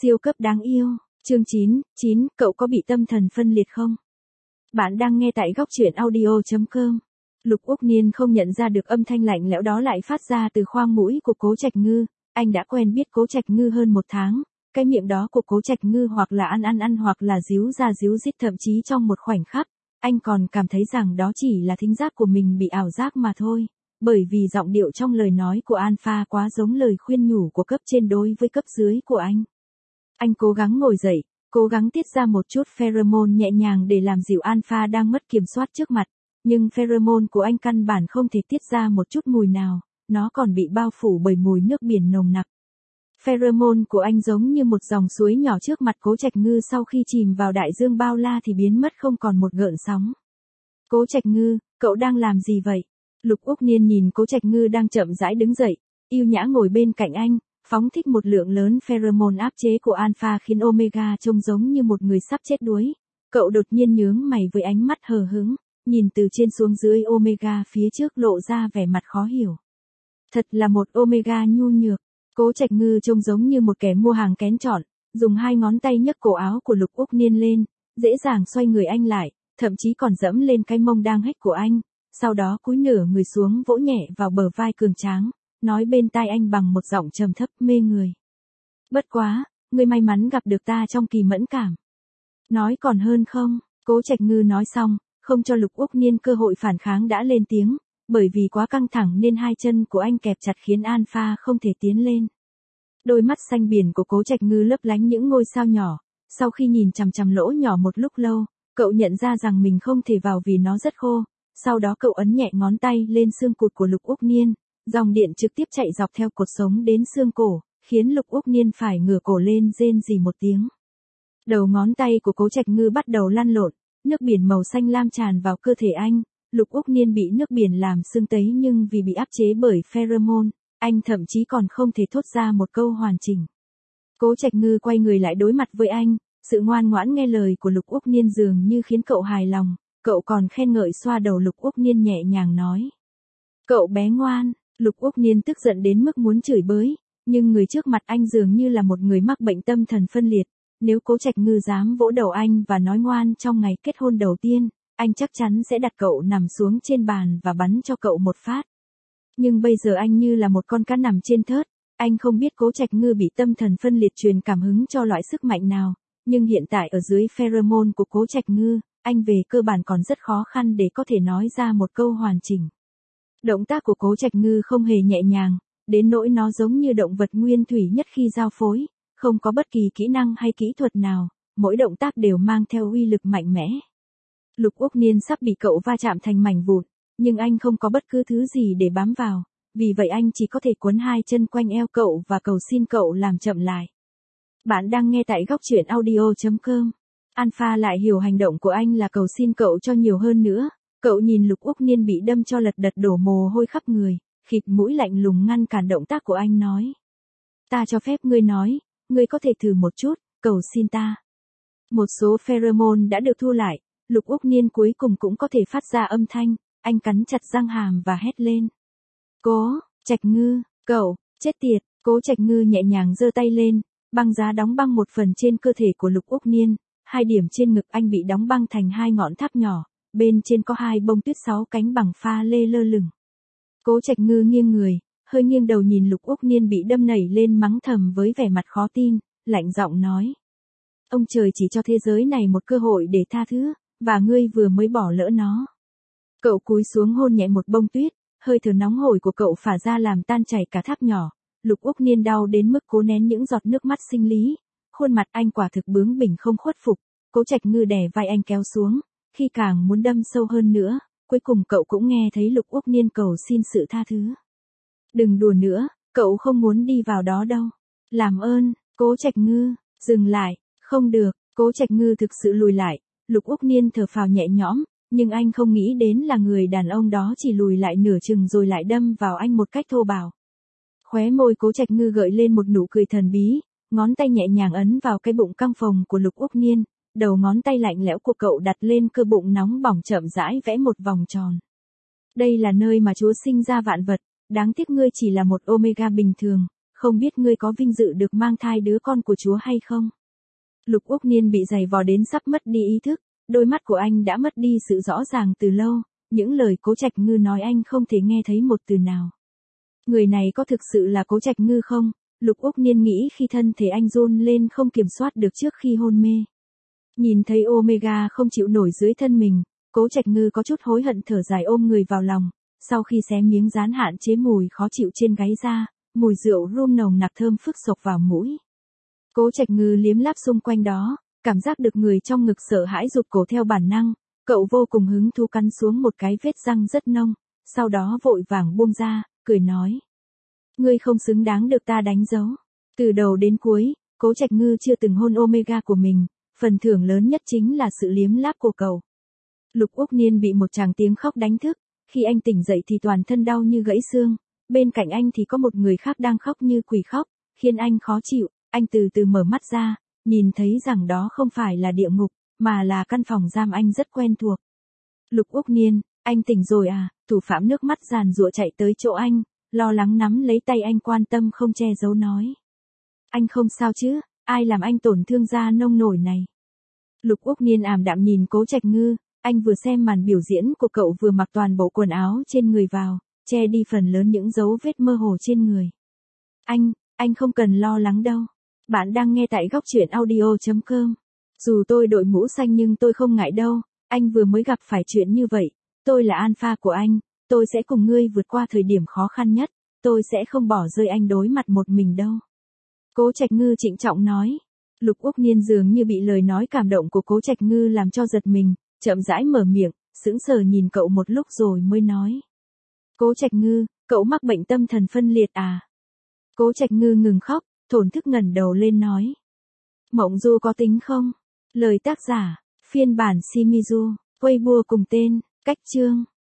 Siêu cấp đáng yêu, chương 9, cậu có bị tâm thần phân liệt không? Bạn đang nghe tại góc truyện audio.com. Lục Úc Niên không nhận ra được âm thanh lạnh lẽo đó lại phát ra từ khoang mũi của Cố Trạch Ngư, anh đã quen biết Cố Trạch Ngư hơn 1 tháng, cái miệng đó của Cố Trạch Ngư hoặc là ăn hoặc là díu ra díu dít, thậm chí trong một khoảnh khắc, anh còn cảm thấy rằng đó chỉ là thính giác của mình bị ảo giác mà thôi, bởi vì giọng điệu trong lời nói của Alpha quá giống lời khuyên nhủ của cấp trên đối với cấp dưới của anh. Anh cố gắng ngồi dậy, cố gắng tiết ra một chút pheromone nhẹ nhàng để làm dịu Alpha đang mất kiểm soát trước mặt, nhưng pheromone của anh căn bản không thể tiết ra một chút mùi nào, nó còn bị bao phủ bởi mùi nước biển nồng nặc. Pheromone của anh giống như một dòng suối nhỏ trước mặt Cố Trạch Ngư sau khi chìm vào đại dương bao la thì biến mất không còn một gợn sóng. Cố Trạch Ngư, cậu đang làm gì vậy? Lục Úc Niên nhìn Cố Trạch Ngư đang chậm rãi đứng dậy, yêu nhã ngồi bên cạnh anh, phóng thích một lượng lớn pheromone áp chế của Alpha khiến Omega trông giống như một người sắp chết đuối. Cậu đột nhiên nhướng mày với ánh mắt hờ hững, nhìn từ trên xuống dưới Omega phía trước lộ ra vẻ mặt khó hiểu. Thật là một Omega nhu nhược. Cố Trạch Ngư trông giống như một kẻ mua hàng kén chọn, dùng 2 ngón tay nhấc cổ áo của Lục Úc Niên lên, dễ dàng xoay người anh lại, thậm chí còn dẫm lên cái mông đang hếch của anh, sau đó cúi nửa người xuống vỗ nhẹ vào bờ vai cường tráng, nói bên tai anh bằng một giọng trầm thấp mê người. Bất quá, ngươi may mắn gặp được ta trong kỳ mẫn cảm. Nói còn hơn không? Cố Trạch Ngư nói xong, không cho Lục Úc Niên cơ hội phản kháng đã lên tiếng, bởi vì quá căng thẳng nên 2 chân của anh kẹp chặt khiến Alpha không thể tiến lên. Đôi mắt xanh biển của Cố Trạch Ngư lấp lánh những ngôi sao nhỏ, sau khi nhìn chằm chằm lỗ nhỏ một lúc lâu, cậu nhận ra rằng mình không thể vào vì nó rất khô, sau đó cậu ấn nhẹ ngón tay lên xương cụt của Lục Úc Niên, dòng điện trực tiếp chạy dọc theo cột sống đến xương cổ, khiến Lục Úc Niên phải ngửa cổ lên rên rỉ một tiếng. Đầu ngón tay của Cố Trạch Ngư bắt đầu lăn lộn, nước biển màu xanh lam tràn vào cơ thể anh. Lục Úc Niên bị nước biển làm sưng tấy nhưng vì bị áp chế bởi pheromone, anh thậm chí còn không thể thốt ra một câu hoàn chỉnh. Cố Trạch Ngư quay người lại đối mặt với anh, sự ngoan ngoãn nghe lời của Lục Úc Niên dường như khiến cậu hài lòng, cậu còn khen ngợi xoa đầu Lục Úc Niên nhẹ nhàng nói. Cậu bé ngoan. Lục Úc Niên tức giận đến mức muốn chửi bới, nhưng người trước mặt anh dường như là một người mắc bệnh tâm thần phân liệt, nếu Cố Trạch Ngư dám vỗ đầu anh và nói ngoan trong ngày kết hôn đầu tiên, anh chắc chắn sẽ đặt cậu nằm xuống trên bàn và bắn cho cậu một phát. Nhưng bây giờ anh như là một con cá nằm trên thớt, anh không biết Cố Trạch Ngư bị tâm thần phân liệt truyền cảm hứng cho loại sức mạnh nào, nhưng hiện tại ở dưới pheromone của Cố Trạch Ngư, anh về cơ bản còn rất khó khăn để có thể nói ra một câu hoàn chỉnh. Động tác của Cố Trạch Ngư không hề nhẹ nhàng, đến nỗi nó giống như động vật nguyên thủy nhất khi giao phối, không có bất kỳ kỹ năng hay kỹ thuật nào, mỗi động tác đều mang theo uy lực mạnh mẽ. Lục Úc Niên sắp bị cậu va chạm thành mảnh vụn, nhưng anh không có bất cứ thứ gì để bám vào, vì vậy anh chỉ có thể cuốn 2 chân quanh eo cậu và cầu xin cậu làm chậm lại. Bạn đang nghe tại góc truyện audio.com. Alpha lại hiểu hành động của anh là cầu xin cậu cho nhiều hơn nữa. Cậu nhìn Lục Úc Niên bị đâm cho lật đật đổ mồ hôi khắp người, khịt mũi lạnh lùng ngăn cản động tác của anh nói. Ta cho phép ngươi nói, ngươi có thể thử một chút, cầu xin ta. Một số pheromone đã được thu lại, Lục Úc Niên cuối cùng cũng có thể phát ra âm thanh, anh cắn chặt răng hàm và hét lên. Cố Trạch Ngư, cậu, chết tiệt. Cố Trạch Ngư nhẹ nhàng giơ tay lên, băng giá đóng băng một phần trên cơ thể của Lục Úc Niên, 2 điểm trên ngực anh bị đóng băng thành 2 ngọn tháp nhỏ. Bên trên có 2 bông tuyết 6 cánh bằng pha lê lơ lửng. Cố Trạch Ngư nghiêng người, hơi nghiêng đầu nhìn Lục Úc Niên bị đâm nảy lên mắng thầm với vẻ mặt khó tin, lạnh giọng nói. Ông trời chỉ cho thế giới này một cơ hội để tha thứ, và ngươi vừa mới bỏ lỡ nó. Cậu cúi xuống hôn nhẹ một bông tuyết, hơi thở nóng hổi của cậu phả ra làm tan chảy cả tháp nhỏ. Lục Úc Niên đau đến mức cố nén những giọt nước mắt sinh lý, khuôn mặt anh quả thực bướng bỉnh không khuất phục. Cố Trạch Ngư đè vai anh kéo xuống. Khi càng muốn đâm sâu hơn nữa, cuối cùng cậu cũng nghe thấy Lục Úc Niên cầu xin sự tha thứ. Đừng đùa nữa, cậu không muốn đi vào đó đâu. Làm ơn, Cố Trạch Ngư, dừng lại, không được. Cố Trạch Ngư thực sự lùi lại, Lục Úc Niên thở phào nhẹ nhõm, nhưng anh không nghĩ đến là người đàn ông đó chỉ lùi lại nửa chừng rồi lại đâm vào anh một cách thô bạo. Khóe môi Cố Trạch Ngư gợi lên một nụ cười thần bí, ngón tay nhẹ nhàng ấn vào cái bụng căng phồng của Lục Úc Niên. Đầu ngón tay lạnh lẽo của cậu đặt lên cơ bụng nóng bỏng chậm rãi vẽ một vòng tròn. Đây là nơi mà Chúa sinh ra vạn vật, đáng tiếc ngươi chỉ là một Omega bình thường, không biết ngươi có vinh dự được mang thai đứa con của Chúa hay không? Lục Úc Niên bị giày vò đến sắp mất đi ý thức, đôi mắt của anh đã mất đi sự rõ ràng từ lâu, những lời Cố Trạch Ngư nói anh không thể nghe thấy một từ nào. Người này có thực sự là Cố Trạch Ngư không? Lục Úc Niên nghĩ khi thân thể anh run lên không kiểm soát được trước khi hôn mê. Nhìn thấy Omega không chịu nổi dưới thân mình, Cố Trạch Ngư có chút hối hận thở dài ôm người vào lòng, sau khi xé miếng dán hạn chế mùi khó chịu trên gáy ra, mùi rượu rum nồng nặc thơm phức sộc vào mũi. Cố Trạch Ngư liếm láp xung quanh đó, cảm giác được người trong ngực sợ hãi rụt cổ theo bản năng, cậu vô cùng hứng thú cắn xuống một cái vết răng rất nông, sau đó vội vàng buông ra, cười nói. Ngươi không xứng đáng được ta đánh dấu. Từ đầu đến cuối, Cố Trạch Ngư chưa từng hôn Omega của mình, phần thưởng lớn nhất chính là sự liếm láp của cậu. Lục Úc Niên bị một tràng tiếng khóc đánh thức, khi anh tỉnh dậy thì toàn thân đau như gãy xương, bên cạnh anh thì có một người khác đang khóc như quỷ khóc, khiến anh khó chịu, anh từ từ mở mắt ra, nhìn thấy rằng đó không phải là địa ngục, mà là căn phòng giam anh rất quen thuộc. Lục Úc Niên, anh tỉnh rồi à? Thủ phạm nước mắt giàn giụa chạy tới chỗ anh, lo lắng nắm lấy tay anh quan tâm không che giấu nói. Anh không sao chứ, ai làm anh tổn thương da nông nổi này? Lục Úc Niên ảm đạm nhìn Cố Trạch Ngư, anh vừa xem màn biểu diễn của cậu vừa mặc toàn bộ quần áo trên người vào, che đi phần lớn những dấu vết mơ hồ trên người. Anh không cần lo lắng đâu. Bạn đang nghe tại góc truyện audio.com. Dù tôi đội mũ xanh nhưng tôi không ngại đâu, anh vừa mới gặp phải chuyện như vậy, tôi là alpha của anh, tôi sẽ cùng ngươi vượt qua thời điểm khó khăn nhất, tôi sẽ không bỏ rơi anh đối mặt một mình đâu. Cố Trạch Ngư trịnh trọng nói. Lục Úc Niên dường như bị lời nói cảm động của Cố Trạch Ngư làm cho giật mình, chậm rãi mở miệng, sững sờ nhìn cậu một lúc rồi mới nói. Cố Trạch Ngư, cậu mắc bệnh tâm thần phân liệt à? Cố Trạch Ngư ngừng khóc, thổn thức ngẩng đầu lên nói. Mộng du có tính không? Lời tác giả, phiên bản Shimizu, Weibo cùng tên, cách chương.